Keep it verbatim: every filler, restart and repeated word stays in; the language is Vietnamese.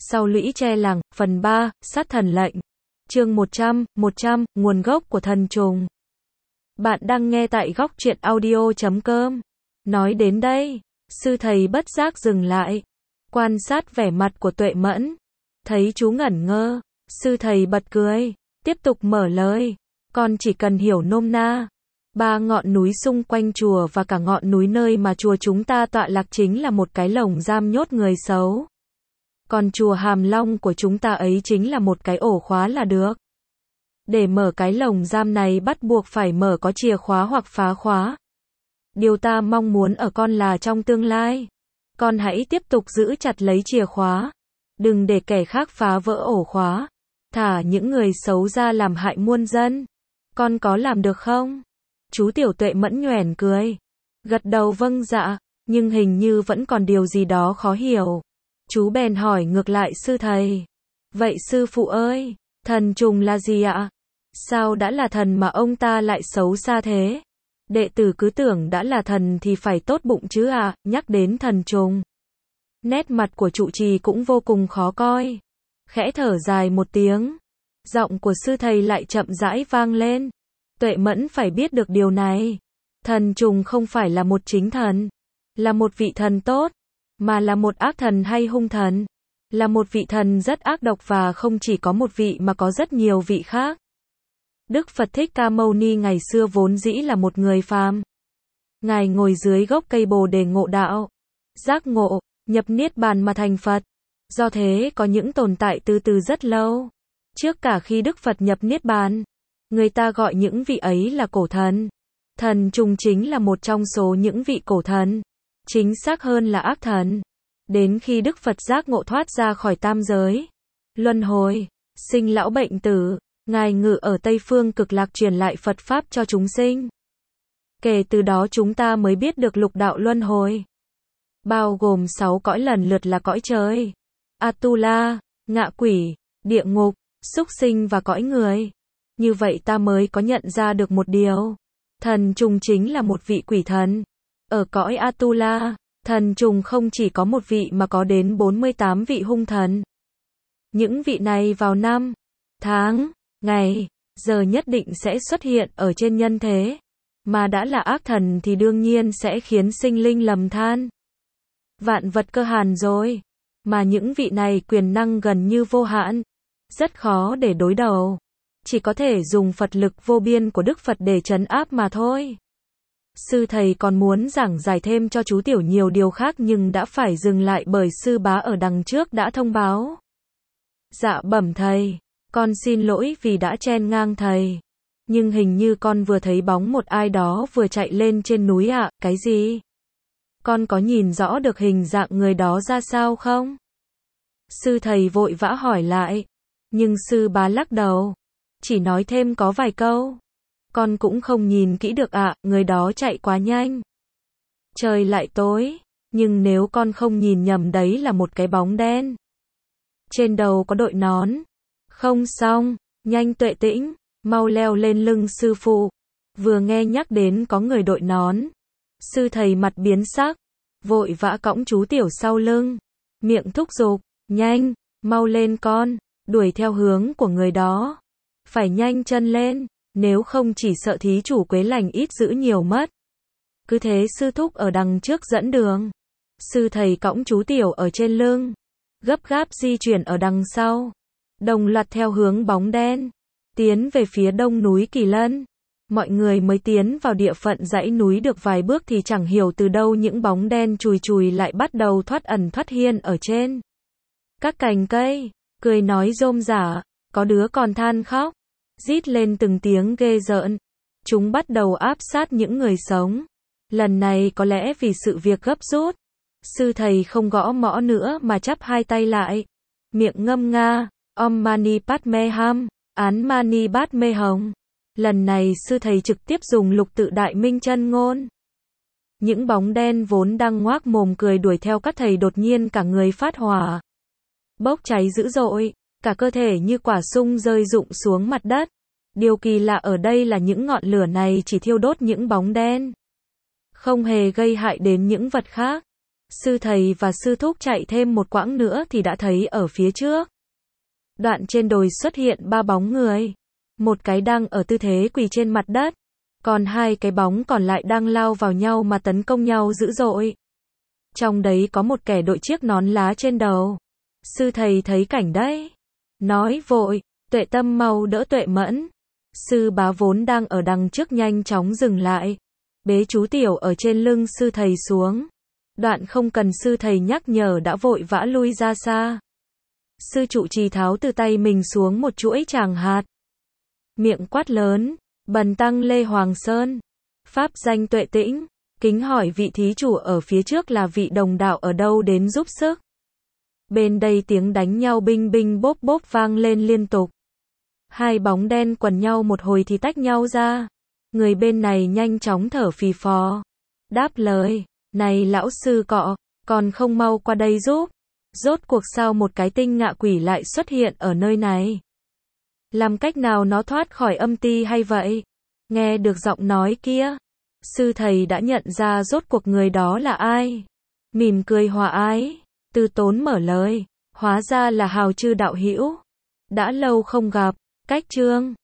Sau lũy tre làng, phần ba, sát thần lệnh. Chương một trăm, một trăm, nguồn gốc của thần trùng. Bạn đang nghe tại góc truyện audio chấm com. Nói đến đây, sư thầy bất giác dừng lại, quan sát vẻ mặt của Tuệ Mẫn. Thấy chú ngẩn ngơ, sư thầy bật cười, tiếp tục mở lời. Con chỉ cần hiểu nôm na, ba ngọn núi xung quanh chùa và cả ngọn núi nơi mà chùa chúng ta tọa lạc chính là một cái lồng giam nhốt người xấu. Còn chùa Hàm Long của chúng ta ấy chính là một cái ổ khóa là được. Để mở cái lồng giam này bắt buộc phải mở có chìa khóa hoặc phá khóa. Điều ta mong muốn ở con là trong tương lai, con hãy tiếp tục giữ chặt lấy chìa khóa. Đừng để kẻ khác phá vỡ ổ khóa, thả những người xấu ra làm hại muôn dân. Con có làm được không? Chú Tiểu Tuệ Mẫn nhoẻn cười, gật đầu vâng dạ, nhưng hình như vẫn còn điều gì đó khó hiểu. Chú bèn hỏi ngược lại sư thầy. Vậy sư phụ ơi, thần trùng là gì ạ? Sao đã là thần mà ông ta lại xấu xa thế? Đệ tử cứ tưởng đã là thần thì phải tốt bụng chứ ạ, à, nhắc đến thần trùng. Nét mặt của trụ trì cũng vô cùng khó coi. Khẽ thở dài một tiếng, giọng của sư thầy lại chậm rãi vang lên. Tuệ Mẫn phải biết được điều này. Thần trùng không phải là một chính thần, là một vị thần tốt, mà là một ác thần hay hung thần. Là một vị thần rất ác độc và không chỉ có một vị mà có rất nhiều vị khác. Đức Phật Thích Ca Mâu Ni ngày xưa vốn dĩ là một người phàm. Ngài ngồi dưới gốc cây bồ đề ngộ đạo, giác ngộ, nhập niết bàn mà thành Phật. Do thế có những tồn tại từ từ rất lâu. Trước cả khi Đức Phật nhập niết bàn, người ta gọi những vị ấy là cổ thần. Thần trùng chính là một trong số những vị cổ thần. Chính xác hơn là ác thần. Đến khi Đức Phật giác ngộ thoát ra khỏi tam giới, luân hồi, sinh lão bệnh tử, Ngài ngự ở Tây Phương Cực Lạc truyền lại Phật Pháp cho chúng sinh. Kể từ đó chúng ta mới biết được lục đạo luân hồi, bao gồm sáu cõi lần lượt là cõi trời, Atula, ngạ quỷ, địa ngục, súc sinh và cõi người. Như vậy ta mới có nhận ra được một điều. Thần trùng chính là một vị quỷ thần. Ở cõi Atula, thần trùng không chỉ có một vị mà có đến bốn mươi tám vị hung thần. Những vị này vào năm, tháng, ngày, giờ nhất định sẽ xuất hiện ở trên nhân thế. Mà đã là ác thần thì đương nhiên sẽ khiến sinh linh lầm than. Vạn vật cơ hàn rồi. Mà những vị này quyền năng gần như vô hạn, rất khó để đối đầu. Chỉ có thể dùng Phật lực vô biên của Đức Phật để trấn áp mà thôi. Sư thầy còn muốn giảng giải thêm cho chú Tiểu nhiều điều khác nhưng đã phải dừng lại bởi sư bá ở đằng trước đã thông báo. Dạ bẩm thầy, con xin lỗi vì đã chen ngang thầy. Nhưng hình như con vừa thấy bóng một ai đó vừa chạy lên trên núi ạ, à, cái gì? Con có nhìn rõ được hình dạng người đó ra sao không? Sư thầy vội vã hỏi lại. Nhưng sư bá lắc đầu, chỉ nói thêm có vài câu. Con cũng không nhìn kỹ được ạ, à, người đó chạy quá nhanh. Trời lại tối, nhưng nếu con không nhìn nhầm đấy là một cái bóng đen. Trên đầu có đội nón. Không xong, nhanh Tuệ Tĩnh, mau leo lên lưng sư phụ. Vừa nghe nhắc đến có người đội nón, sư thầy mặt biến sắc, vội vã cõng chú Tiểu sau lưng, miệng thúc giục, nhanh, mau lên con, đuổi theo hướng của người đó. Phải nhanh chân lên, nếu không chỉ sợ thí chủ Quế Lành ít giữ nhiều mất. Cứ thế sư thúc ở đằng trước dẫn đường. Sư thầy cõng chú Tiểu ở trên lưng, gấp gáp di chuyển ở đằng sau, đồng loạt theo hướng bóng đen, tiến về phía đông núi Kỳ Lân. Mọi người mới tiến vào địa phận dãy núi được vài bước thì chẳng hiểu từ đâu những bóng đen chùi chùi lại bắt đầu thoát ẩn thoát hiện ở trên các cành cây, cười nói rôm rả, có đứa còn than khóc, rít lên từng tiếng ghê rợn. Chúng bắt đầu áp sát những người sống. Lần này có lẽ vì sự việc gấp rút, sư thầy không gõ mõ nữa mà chắp hai tay lại, miệng ngâm nga, Om Mani Padme Hum, Án Mani Bát Mê Hồng. Lần này sư thầy trực tiếp dùng lục tự đại minh chân ngôn. Những bóng đen vốn đang ngoác mồm cười đuổi theo các thầy đột nhiên cả người phát hỏa, bốc cháy dữ dội, cả cơ thể như quả sung rơi rụng xuống mặt đất. Điều kỳ lạ ở đây là những ngọn lửa này chỉ thiêu đốt những bóng đen, không hề gây hại đến những vật khác. Sư thầy và sư thúc chạy thêm một quãng nữa thì đã thấy ở phía trước. Đoạn trên đồi xuất hiện ba bóng người. Một cái đang ở tư thế quỳ trên mặt đất. Còn hai cái bóng còn lại đang lao vào nhau mà tấn công nhau dữ dội. Trong đấy có một kẻ đội chiếc nón lá trên đầu. Sư thầy thấy cảnh đấy. Nói vội, Tuệ Tâm mau đỡ Tuệ Mẫn. Sư bá vốn đang ở đằng trước nhanh chóng dừng lại. Bế chú tiểu ở trên lưng sư thầy xuống. Đoạn không cần sư thầy nhắc nhở đã vội vã lui ra xa. Sư trụ trì tháo từ tay mình xuống một chuỗi tràng hạt. Miệng quát lớn, bần tăng Lê Hoàng Sơn. Pháp danh Tuệ Tĩnh, kính hỏi vị thí chủ ở phía trước là vị đồng đạo ở đâu đến giúp sức. Bên đây tiếng đánh nhau binh binh bốp bốp vang lên liên tục. Hai bóng đen quần nhau một hồi thì tách nhau ra. Người bên này nhanh chóng thở phì phò. Đáp lời, này lão sư cọ, còn không mau qua đây giúp. Rốt cuộc sao một cái tinh ngạ quỷ lại xuất hiện ở nơi này? Làm cách nào nó thoát khỏi âm ti hay vậy? Nghe được giọng nói kia, sư thầy đã nhận ra rốt cuộc người đó là ai. Mỉm cười hòa ái, từ tốn mở lời, hóa ra là Hào Chư đạo hữu. Đã lâu không gặp, cách chương